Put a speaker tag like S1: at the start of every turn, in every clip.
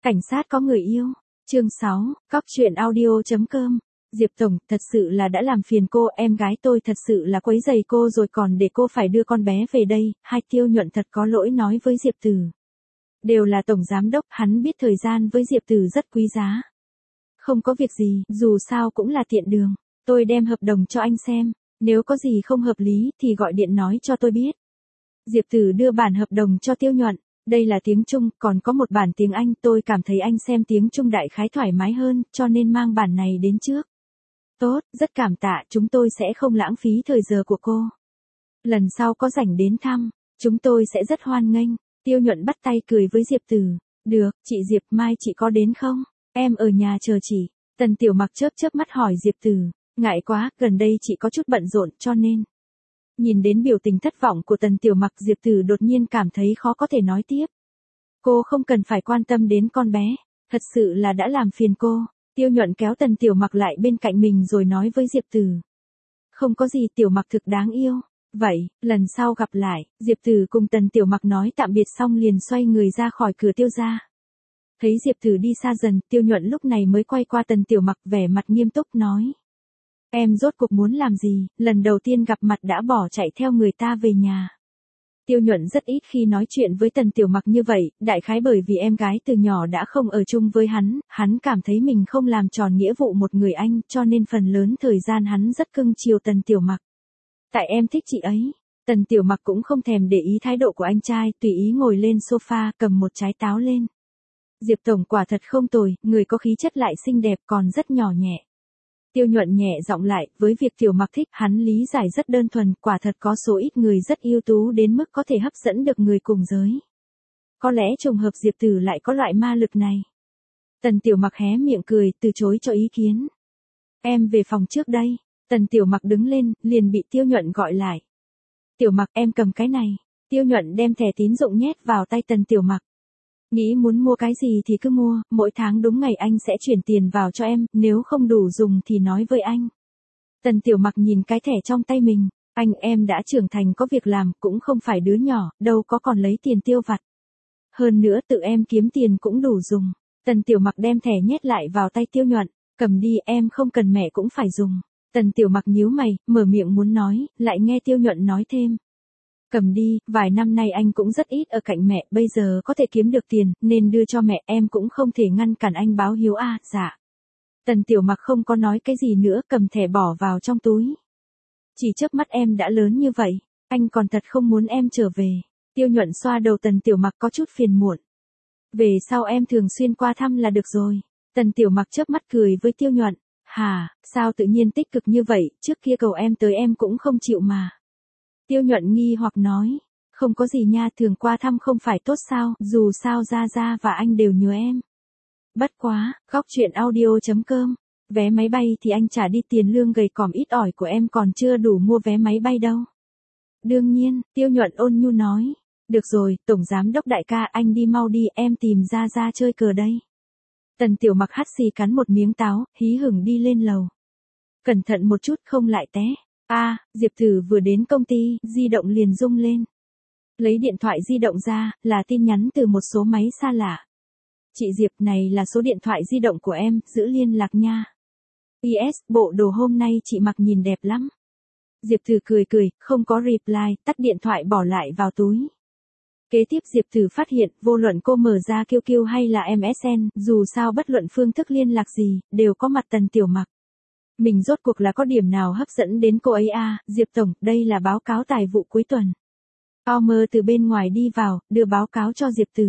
S1: Cảnh sát có người yêu. Chương 6, Cóc truyện audio.com. Diệp Tổng, thật sự là đã làm phiền cô, em gái tôi thật sự là quấy rầy cô rồi còn để cô phải đưa con bé về đây. Hai Tiêu Nhuận thật có lỗi nói với Diệp Tử. Đều là Tổng Giám Đốc, hắn biết thời gian với Diệp Tử rất quý giá. Không có việc gì, dù sao cũng là tiện đường. Tôi đem hợp đồng cho anh xem, nếu có gì không hợp lý thì gọi điện nói cho tôi biết. Diệp Tử đưa bản hợp đồng cho Tiêu Nhuận. Đây là tiếng Trung, còn có một bản tiếng Anh, tôi cảm thấy anh xem tiếng Trung đại khái thoải mái hơn, cho nên mang bản này đến trước. Tốt, rất cảm tạ, chúng tôi sẽ không lãng phí thời giờ của cô. Lần sau có rảnh đến thăm, chúng tôi sẽ rất hoan nghênh. Tiêu Nhuận bắt tay cười với Diệp Tử. Được, chị Diệp, mai chị có đến không? Em ở nhà chờ chị. Tần Tiểu Mặc chớp mắt hỏi Diệp Tử. Ngại quá, gần đây chị có chút bận rộn cho nên. Nhìn đến biểu tình thất vọng của Tần Tiểu Mặc, Diệp Tử đột nhiên cảm thấy khó có thể nói tiếp. Cô không cần phải quan tâm đến con bé, thật sự là đã làm phiền cô. Tiêu Nhuận kéo Tần Tiểu Mặc lại bên cạnh mình rồi nói với Diệp Tử. Không có gì, Tiểu Mặc thực đáng yêu. Vậy, lần sau gặp lại. Diệp Tử cùng Tần Tiểu Mặc nói tạm biệt xong liền xoay người ra khỏi cửa Tiêu gia. Thấy Diệp Tử đi xa dần, Tiêu Nhuận lúc này mới quay qua Tần Tiểu Mặc vẻ mặt nghiêm túc nói. Em rốt cuộc muốn làm gì, lần đầu tiên gặp mặt đã bỏ chạy theo người ta về nhà. Tiêu Nhuận rất ít khi nói chuyện với Tần Tiểu Mặc như vậy, đại khái bởi vì em gái từ nhỏ đã không ở chung với hắn cảm thấy mình không làm tròn nghĩa vụ một người anh, cho nên phần lớn thời gian hắn rất cưng chiều Tần Tiểu Mặc. Tại em thích chị ấy. Tần Tiểu Mặc cũng không thèm để ý thái độ của anh trai, tùy ý ngồi lên sofa, cầm một trái táo lên. Diệp Tổng quả thật không tồi, người có khí chất lại xinh đẹp còn rất nhỏ nhẹ. Tiêu Nhuận nhẹ giọng lại, với việc Tiểu Mặc thích, hắn lý giải rất đơn thuần, quả thật có số ít người rất ưu tú đến mức có thể hấp dẫn được người cùng giới. Có lẽ trùng hợp Diệp Tử lại có loại ma lực này. Tần Tiểu Mặc hé miệng cười, từ chối cho ý kiến. Em về phòng trước đây. Tần Tiểu Mặc đứng lên, liền bị Tiêu Nhuận gọi lại. Tiểu Mặc, em cầm cái này. Tiêu Nhuận đem thẻ tín dụng nhét vào tay Tần Tiểu Mặc. Nghĩ muốn mua cái gì thì cứ mua, mỗi tháng đúng ngày anh sẽ chuyển tiền vào cho em, nếu không đủ dùng thì nói với anh. Tần Tiểu Mặc nhìn cái thẻ trong tay mình, em đã trưởng thành có việc làm, cũng không phải đứa nhỏ, đâu có còn lấy tiền tiêu vặt. Hơn nữa tự em kiếm tiền cũng đủ dùng. Tần Tiểu Mặc đem thẻ nhét lại vào tay Tiêu Nhuận, cầm đi, em không cần mẹ cũng phải dùng. Tần Tiểu Mặc nhíu mày, mở miệng muốn nói, lại nghe Tiêu Nhuận nói thêm. Cầm đi, vài năm nay anh cũng rất ít ở cạnh mẹ, bây giờ có thể kiếm được tiền, nên đưa cho mẹ, em cũng không thể ngăn cản anh báo hiếu à, dạ. Tần Tiểu Mặc không có nói cái gì nữa, cầm thẻ bỏ vào trong túi. Chỉ chớp mắt em đã lớn như vậy, anh còn thật không muốn em trở về. Tiêu Nhuận xoa đầu Tần Tiểu Mặc có chút phiền muộn. Về sau em thường xuyên qua thăm là được rồi. Tần Tiểu Mặc chớp mắt cười với Tiêu Nhuận. Hả, sao tự nhiên tích cực như vậy, trước kia cầu em tới em cũng không chịu mà. Tiêu Nhuận nghi hoặc nói, không có gì nha, thường qua thăm không phải tốt sao, dù sao Gia Gia và anh đều nhớ em. Bất quá, Cóc truyện audio.com, vé máy bay thì anh trả đi, tiền lương gầy còm ít ỏi của em còn chưa đủ mua vé máy bay đâu. Đương nhiên, Tiêu Nhuận ôn nhu nói, được rồi, Tổng Giám Đốc đại ca, anh đi mau đi, em tìm Gia Gia chơi cờ đây. Tần Tiểu Mặc hắt xì cắn một miếng táo, hí hửng đi lên lầu. Cẩn thận một chút không lại té. Diệp Tử vừa đến công ty, di động liền rung lên. Lấy điện thoại di động ra, là tin nhắn từ một số máy xa lạ. Chị Diệp, này là số điện thoại di động của em, giữ liên lạc nha. PS, bộ đồ hôm nay chị mặc nhìn đẹp lắm. Diệp Tử cười, không có reply, tắt điện thoại bỏ lại vào túi. Kế tiếp Diệp Tử phát hiện, vô luận cô mở ra QQ hay là MSN, dù sao bất luận phương thức liên lạc gì, đều có mặt Tần Tiểu Mặc. Mình rốt cuộc là có điểm nào hấp dẫn đến cô ấy à, Diệp Tổng, đây là báo cáo tài vụ cuối tuần. Palmer từ bên ngoài đi vào, đưa báo cáo cho Diệp Tử.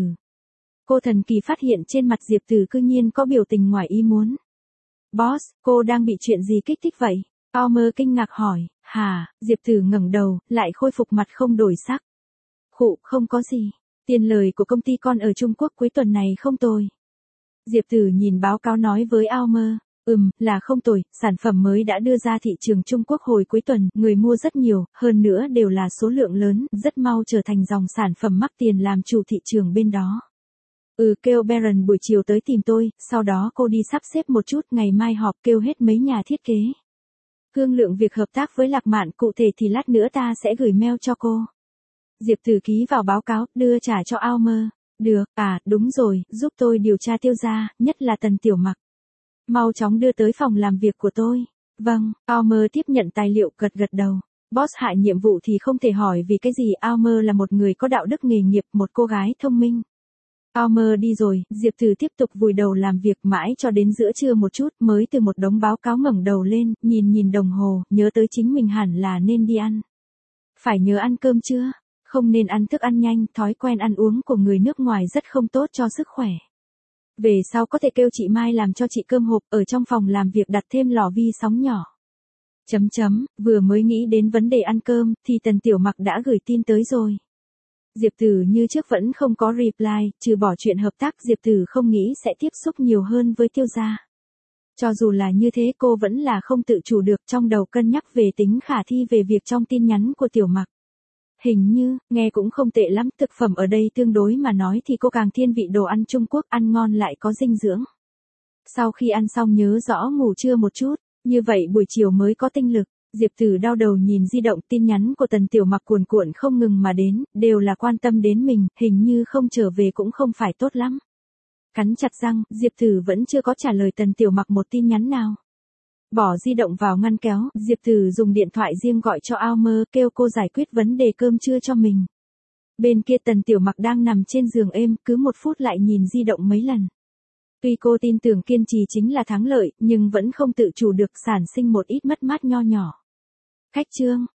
S1: Cô thần kỳ phát hiện trên mặt Diệp Tử cư nhiên có biểu tình ngoài ý muốn. Boss, cô đang bị chuyện gì kích thích vậy? Palmer kinh ngạc hỏi, hả, Diệp Tử ngẩng đầu, lại khôi phục mặt không đổi sắc. Khụ, không có gì. Tiền lời của công ty con ở Trung Quốc cuối tuần này không tồi. Diệp Tử nhìn báo cáo nói với Palmer. Là không tồi, sản phẩm mới đã đưa ra thị trường Trung Quốc hồi cuối tuần, người mua rất nhiều, hơn nữa đều là số lượng lớn, rất mau trở thành dòng sản phẩm mắc tiền làm chủ thị trường bên đó. Kêu Baron buổi chiều tới tìm tôi, sau đó cô đi sắp xếp một chút, ngày mai họp kêu hết mấy nhà thiết kế. Thương lượng việc hợp tác với Lạc Mạn, cụ thể thì lát nữa ta sẽ gửi mail cho cô. Diệp Tử ký vào báo cáo, đưa trả cho Palmer. Được, đúng rồi, giúp tôi điều tra Tiêu gia, nhất là Tần Tiểu Mặc. Mau chóng đưa tới phòng làm việc của tôi. Vâng, Almer tiếp nhận tài liệu gật gật đầu. Boss hạ nhiệm vụ thì không thể hỏi vì cái gì, Almer là một người có đạo đức nghề nghiệp, một cô gái thông minh. Almer đi rồi, Diệp Từ tiếp tục vùi đầu làm việc mãi cho đến giữa trưa một chút mới từ một đống báo cáo ngẩng đầu lên, nhìn đồng hồ, nhớ tới chính mình hẳn là nên đi ăn. Phải nhớ ăn cơm chưa? Không nên ăn thức ăn nhanh, thói quen ăn uống của người nước ngoài rất không tốt cho sức khỏe. Về sau có thể kêu chị Mai làm cho chị cơm hộp, ở trong phòng làm việc đặt thêm lò vi sóng nhỏ. Vừa mới nghĩ đến vấn đề ăn cơm, thì Tần Tiểu Mặc đã gửi tin tới rồi. Diệp Tử như trước vẫn không có reply, trừ bỏ chuyện hợp tác Diệp Tử không nghĩ sẽ tiếp xúc nhiều hơn với Tiêu gia. Cho dù là như thế cô vẫn là không tự chủ được trong đầu cân nhắc về tính khả thi về việc trong tin nhắn của Tiểu Mặc. Hình như, nghe cũng không tệ lắm, thực phẩm ở đây tương đối mà nói thì cô càng thiên vị đồ ăn Trung Quốc, ăn ngon lại có dinh dưỡng. Sau khi ăn xong nhớ rõ ngủ trưa một chút, như vậy buổi chiều mới có tinh lực. Diệp Tử đau đầu nhìn di động, tin nhắn của Tần Tiểu Mặc cuồn cuộn không ngừng mà đến, đều là quan tâm đến mình, hình như không trở về cũng không phải tốt lắm. Cắn chặt răng, Diệp Tử vẫn chưa có trả lời Tần Tiểu Mặc một tin nhắn nào. Bỏ di động vào ngăn kéo, Diệp Tử dùng điện thoại riêng gọi cho Almer, kêu cô giải quyết vấn đề cơm trưa cho mình. Bên kia Tần Tiểu Mặc đang nằm trên giường êm, cứ một phút lại nhìn di động mấy lần. Tuy cô tin tưởng kiên trì chính là thắng lợi, nhưng vẫn không tự chủ được sản sinh một ít mất mát nho nhỏ. Khách trương,